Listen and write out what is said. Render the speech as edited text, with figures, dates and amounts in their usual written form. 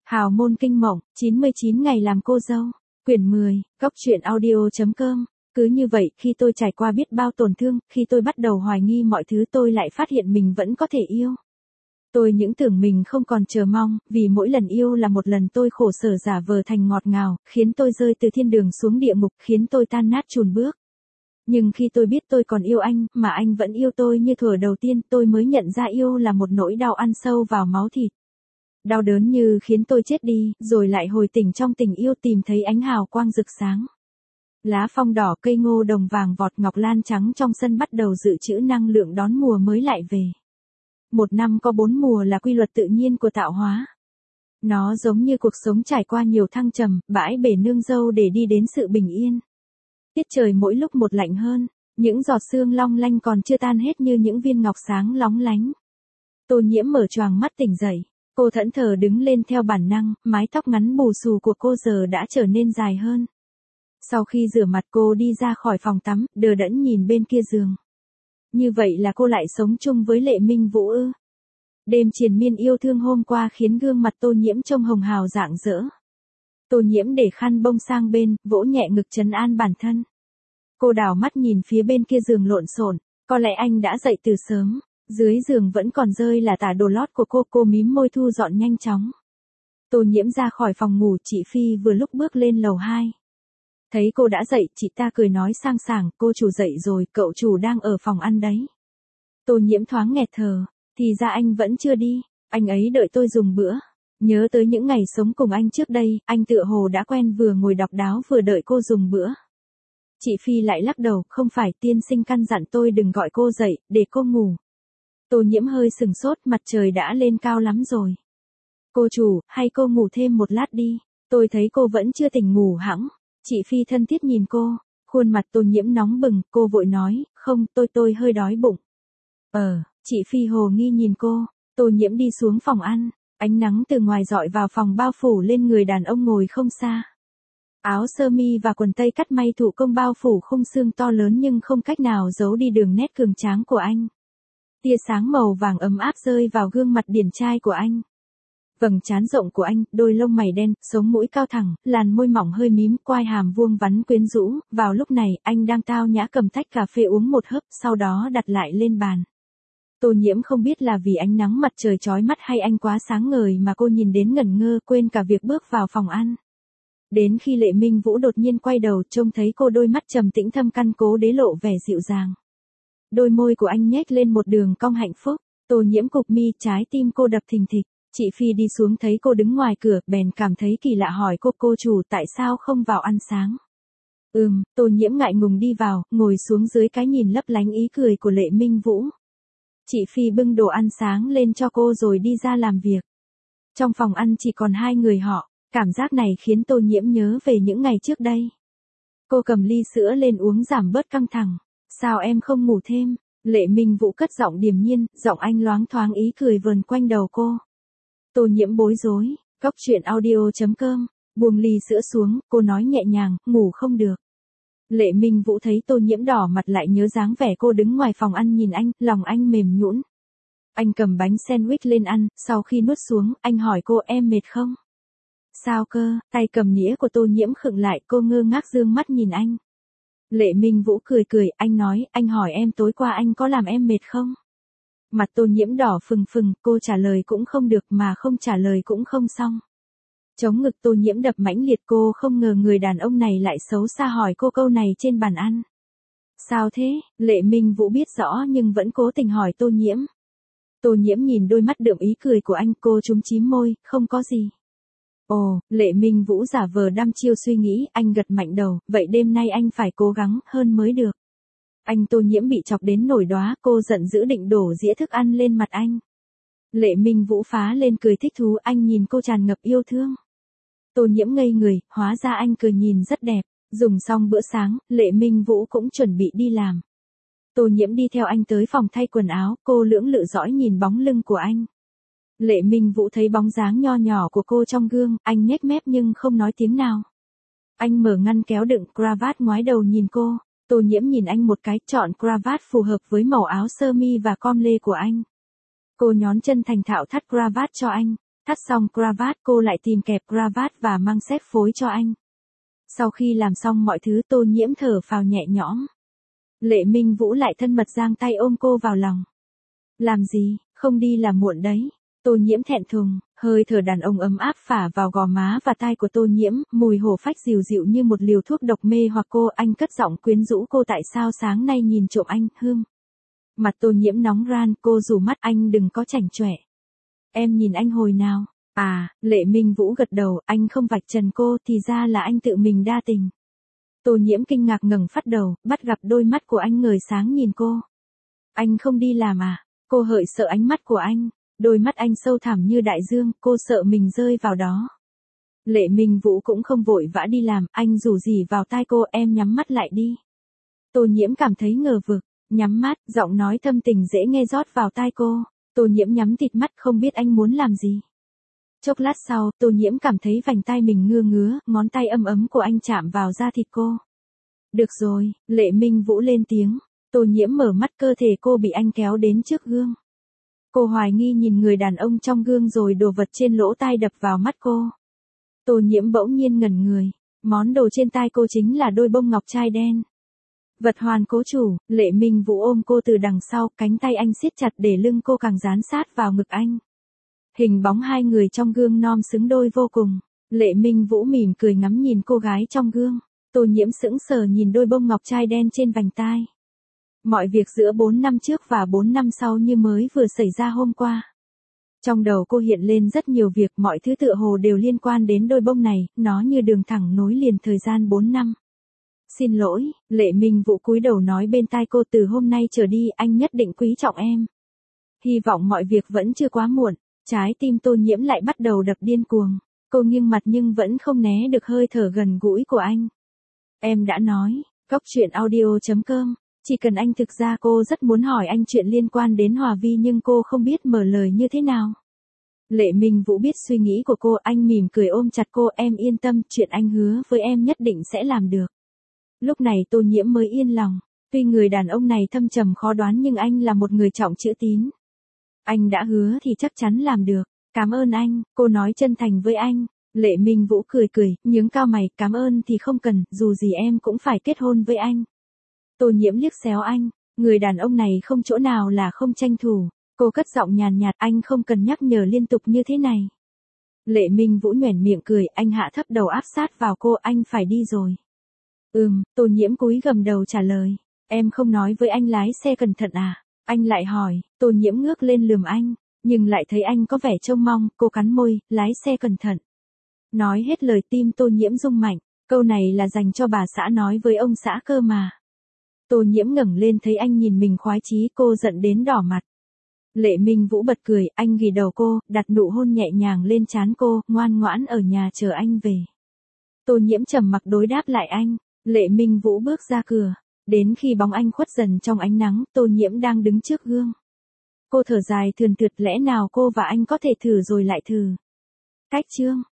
Hào môn kinh mộng, 99 ngày làm cô dâu. Quyển 10, góc truyện audio.com. Cứ như vậy, khi tôi trải qua biết bao tổn thương, khi tôi bắt đầu hoài nghi mọi thứ, tôi lại phát hiện mình vẫn có thể yêu. Tôi những tưởng mình không còn chờ mong, vì mỗi lần yêu là một lần tôi khổ sở giả vờ thành ngọt ngào, khiến tôi rơi từ thiên đường xuống địa ngục, khiến tôi tan nát chùn bước. Nhưng khi tôi biết tôi còn yêu anh, mà anh vẫn yêu tôi như thuở đầu tiên, tôi mới nhận ra yêu là một nỗi đau ăn sâu vào máu thịt. Đau đớn như khiến tôi chết đi, rồi lại hồi tỉnh trong tình yêu, tìm thấy ánh hào quang rực sáng. Lá phong đỏ, cây ngô đồng vàng vọt, ngọc lan trắng trong sân bắt đầu dự trữ năng lượng đón mùa mới lại về. Một năm có 4 mùa là quy luật tự nhiên của tạo hóa. Nó giống như cuộc sống trải qua nhiều thăng trầm, bãi bể nương dâu để đi đến sự bình yên. Tiết trời mỗi lúc một lạnh hơn, những giọt sương long lanh còn chưa tan hết như những viên ngọc sáng lóng lánh. Tô Nhiễm mở choàng mắt tỉnh dậy. Cô thẫn thờ đứng lên theo bản năng, mái tóc ngắn bù xù của cô giờ đã trở nên dài hơn. Sau khi rửa mặt cô đi ra khỏi phòng tắm, đờ đẫn nhìn bên kia giường. Như vậy là cô lại sống chung với Lệ Minh Vũ ư? Đêm triền miên yêu thương hôm qua khiến gương mặt Tô Nhiễm trông hồng hào rạng rỡ. Tô Nhiễm để khăn bông sang bên, vỗ nhẹ ngực trấn an bản thân. Cô đảo mắt nhìn phía bên kia giường lộn xộn, có lẽ anh đã dậy từ sớm. Dưới giường vẫn còn rơi là tả đồ lót của cô mím môi thu dọn nhanh chóng. Tô Nhiễm ra khỏi phòng ngủ, chị Phi vừa lúc bước lên lầu 2. Thấy cô đã dậy, chị ta cười nói sang sảng, cô chủ dậy rồi, cậu chủ đang ở phòng ăn đấy. Tô Nhiễm thoáng nghẹt thở, thì ra anh vẫn chưa đi, anh ấy đợi tôi dùng bữa. Nhớ tới những ngày sống cùng anh trước đây, anh tựa hồ đã quen vừa ngồi đọc báo vừa đợi cô dùng bữa. Chị Phi lại lắc đầu, không phải, tiên sinh căn dặn tôi đừng gọi cô dậy, để cô ngủ. Tô Nhiễm hơi sừng sốt, mặt trời đã lên cao lắm rồi. Cô chủ, hay cô ngủ thêm một lát đi, tôi thấy cô vẫn chưa tỉnh ngủ hẵng. Chị Phi thân thiết nhìn cô, khuôn mặt Tô Nhiễm nóng bừng, cô vội nói, không, tôi hơi đói bụng. Chị Phi hồ nghi nhìn cô, Tô Nhiễm đi xuống phòng ăn, ánh nắng từ ngoài rọi vào phòng bao phủ lên người đàn ông ngồi không xa. Áo sơ mi và quần tây cắt may thủ công bao phủ khung xương to lớn nhưng không cách nào giấu đi đường nét cường tráng của anh. Tia sáng màu vàng ấm áp rơi vào gương mặt điển trai của anh. Vầng trán rộng của anh, đôi lông mày đen, sống mũi cao thẳng, làn môi mỏng hơi mím, quai hàm vuông vắn quyến rũ. Vào lúc này, anh đang tao nhã cầm tách cà phê uống một hớp, sau đó đặt lại lên bàn. Tô Nhiễm không biết là vì ánh nắng mặt trời chói mắt hay anh quá sáng ngời mà cô nhìn đến ngẩn ngơ, quên cả việc bước vào phòng ăn. Đến khi Lệ Minh Vũ đột nhiên quay đầu, trông thấy cô, đôi mắt trầm tĩnh thâm căn cố đế lộ vẻ dịu dàng. Đôi môi của anh nhếch lên một đường cong hạnh phúc. Tô Nhiễm cụp mi, trái tim cô đập thình thịch. Chị Phi đi xuống thấy cô đứng ngoài cửa, bèn cảm thấy kỳ lạ hỏi cô chủ tại sao không vào ăn sáng. Tô Nhiễm ngại ngùng đi vào, ngồi xuống dưới cái nhìn lấp lánh ý cười của Lệ Minh Vũ. Chị Phi bưng đồ ăn sáng lên cho cô rồi đi ra làm việc. Trong phòng ăn chỉ còn hai người họ, cảm giác này khiến Tô Nhiễm nhớ về những ngày trước đây. Cô cầm ly sữa lên uống giảm bớt căng thẳng. Sao em không ngủ thêm? Lệ Minh Vũ cất giọng điềm nhiên, giọng anh loáng thoáng ý cười vờn quanh đầu cô. Tô Nhiễm bối rối, góc truyện audio.com, buông ly sữa xuống, cô nói nhẹ nhàng, ngủ không được. Lệ Minh Vũ thấy Tô Nhiễm đỏ mặt lại nhớ dáng vẻ cô đứng ngoài phòng ăn nhìn anh, lòng anh mềm nhũn. Anh cầm bánh sandwich lên ăn, sau khi nuốt xuống, anh hỏi cô em mệt không? Sao cơ? Tay cầm nĩa của Tô Nhiễm khựng lại, cô ngơ ngác dương mắt nhìn anh. Lệ Minh Vũ cười, anh nói, anh hỏi em tối qua anh có làm em mệt không? Mặt Tô Nhiễm đỏ phừng phừng, cô trả lời cũng không được mà không trả lời cũng không xong. Chống ngực Tô Nhiễm đập mãnh liệt, cô không ngờ người đàn ông này lại xấu xa hỏi cô câu này trên bàn ăn. Sao thế? Lệ Minh Vũ biết rõ nhưng vẫn cố tình hỏi Tô Nhiễm. Tô Nhiễm nhìn đôi mắt đượm ý cười của anh, cô chúm chím môi, không có gì. Ồ, Lệ Minh Vũ giả vờ đăm chiêu suy nghĩ, anh gật mạnh đầu, vậy đêm nay anh phải cố gắng hơn mới được. Anh Tô Nhiễm bị chọc đến nổi đóa, cô giận dữ định đổ dĩa thức ăn lên mặt anh. Lệ Minh Vũ phá lên cười thích thú, anh nhìn cô tràn ngập yêu thương. Tô Nhiễm ngây người, hóa ra anh cười nhìn rất đẹp. Dùng xong bữa sáng, Lệ Minh Vũ cũng chuẩn bị đi làm. Tô Nhiễm đi theo anh tới phòng thay quần áo, cô lưỡng lự dõi nhìn bóng lưng của anh. Lệ Minh Vũ thấy bóng dáng nho nhỏ của cô trong gương, anh nhếch mép nhưng không nói tiếng nào. Anh mở ngăn kéo đựng cravat ngoái đầu nhìn cô. Tô Nhiễm nhìn anh một cái, chọn cravat phù hợp với màu áo sơ mi và com lê của anh. Cô nhón chân thành thạo thắt cravat cho anh. Thắt xong cravat cô lại tìm kẹp cravat và mang xếp phối cho anh. Sau khi làm xong mọi thứ Tô Nhiễm thở phào nhẹ nhõm. Lệ Minh Vũ lại thân mật giang tay ôm cô vào lòng. Làm gì, không đi là muộn đấy. Tô Nhiễm thẹn thùng, hơi thở đàn ông ấm áp phả vào gò má và tai của Tô Nhiễm, mùi hổ phách dịu dịu như một liều thuốc độc mê hoặc cô. Anh cất giọng quyến rũ cô, tại sao sáng nay nhìn trộm anh, Hương. Mặt Tô Nhiễm nóng ran, cô rủ mắt, anh đừng có chảnh chọe. Em nhìn anh hồi nào? À, Lệ Minh Vũ gật đầu, anh không vạch trần cô, thì ra là anh tự mình đa tình. Tô Nhiễm kinh ngạc ngẩng phát đầu, bắt gặp đôi mắt của anh ngời sáng nhìn cô. Anh không đi làm à? Cô hởi sợ ánh mắt của anh. Đôi mắt anh sâu thẳm như đại dương, cô sợ mình rơi vào đó. Lệ Minh Vũ cũng không vội vã đi làm, anh rủ rỉ vào tai cô, em nhắm mắt lại đi. Tô Nhiễm cảm thấy ngờ vực, nhắm mắt, giọng nói thâm tình dễ nghe rót vào tai cô. Tô Nhiễm nhắm tịt mắt, không biết anh muốn làm gì. Chốc lát sau, Tô Nhiễm cảm thấy vành tai mình ngứa ngứa, ngón tay ấm ấm của anh chạm vào da thịt cô. Được rồi, Lệ Minh Vũ lên tiếng. Tô Nhiễm mở mắt, cơ thể cô bị anh kéo đến trước gương. Cô hoài nghi nhìn người đàn ông trong gương rồi đồ vật trên lỗ tai đập vào mắt cô. Tô Nhiễm bỗng nhiên ngẩn người. Món đồ trên tai cô chính là đôi bông ngọc trai đen. Vật hoàn cố chủ. Lệ Minh Vũ ôm cô từ đằng sau, cánh tay anh siết chặt để lưng cô càng dán sát vào ngực anh. Hình bóng hai người trong gương non xứng đôi vô cùng. Lệ Minh Vũ mỉm cười ngắm nhìn cô gái trong gương. Tô Nhiễm sững sờ nhìn đôi bông ngọc trai đen trên vành tai. Mọi việc giữa 4 năm trước và 4 năm sau như mới vừa xảy ra hôm qua. Trong đầu cô hiện lên rất nhiều việc, mọi thứ tựa hồ đều liên quan đến đôi bông này, nó như đường thẳng nối liền thời gian 4 năm. Xin lỗi, Lệ Minh Vũ cúi đầu nói bên tai cô, từ hôm nay trở đi anh nhất định quý trọng em. Hy vọng mọi việc vẫn chưa quá muộn. Trái tim Tô Nhiễm lại bắt đầu đập điên cuồng. Cô nghiêng mặt nhưng vẫn không né được hơi thở gần gũi của anh. Em đã nói, goctruyện.audio.com. Chỉ cần anh, thực ra cô rất muốn hỏi anh chuyện liên quan đến Hòa Vi nhưng cô không biết mở lời như thế nào. Lệ Minh Vũ biết suy nghĩ của cô, anh mỉm cười ôm chặt cô, em yên tâm, chuyện anh hứa với em nhất định sẽ làm được. Lúc này Tô Nhiễm mới yên lòng, tuy người đàn ông này thâm trầm khó đoán nhưng anh là một người trọng chữ tín. Anh đã hứa thì chắc chắn làm được, cảm ơn anh, cô nói chân thành với anh. Lệ Minh Vũ cười cười, nhướng cao mày, cảm ơn thì không cần, dù gì em cũng phải kết hôn với anh. Tô Nhiễm liếc xéo anh, người đàn ông này không chỗ nào là không tranh thủ. Cô cất giọng nhàn nhạt, anh không cần nhắc nhở liên tục như thế này. Lệ Minh Vũ nhoẻn miệng cười, anh hạ thấp đầu áp sát vào cô, anh phải đi rồi. Tô Nhiễm cúi gầm đầu trả lời, em không nói với anh lái xe cẩn thận à? Anh lại hỏi, Tô Nhiễm ngước lên lườm anh, nhưng lại thấy anh có vẻ trông mong, cô cắn môi, lái xe cẩn thận. Nói hết lời tim Tô Nhiễm rung mạnh, câu này là dành cho bà xã nói với ông xã cơ mà. Tô Nhiễm ngẩng lên thấy anh nhìn mình khoái chí, cô giận đến đỏ mặt. Lệ Minh Vũ bật cười, anh ghì đầu cô, đặt nụ hôn nhẹ nhàng lên trán cô, ngoan ngoãn ở nhà chờ anh về. Tô Nhiễm trầm mặc đối đáp lại anh, Lệ Minh Vũ bước ra cửa. Đến khi bóng anh khuất dần trong ánh nắng, Tô Nhiễm đang đứng trước gương. Cô thở dài thườn thượt, lẽ nào cô và anh có thể thử rồi lại thử. Cách chương.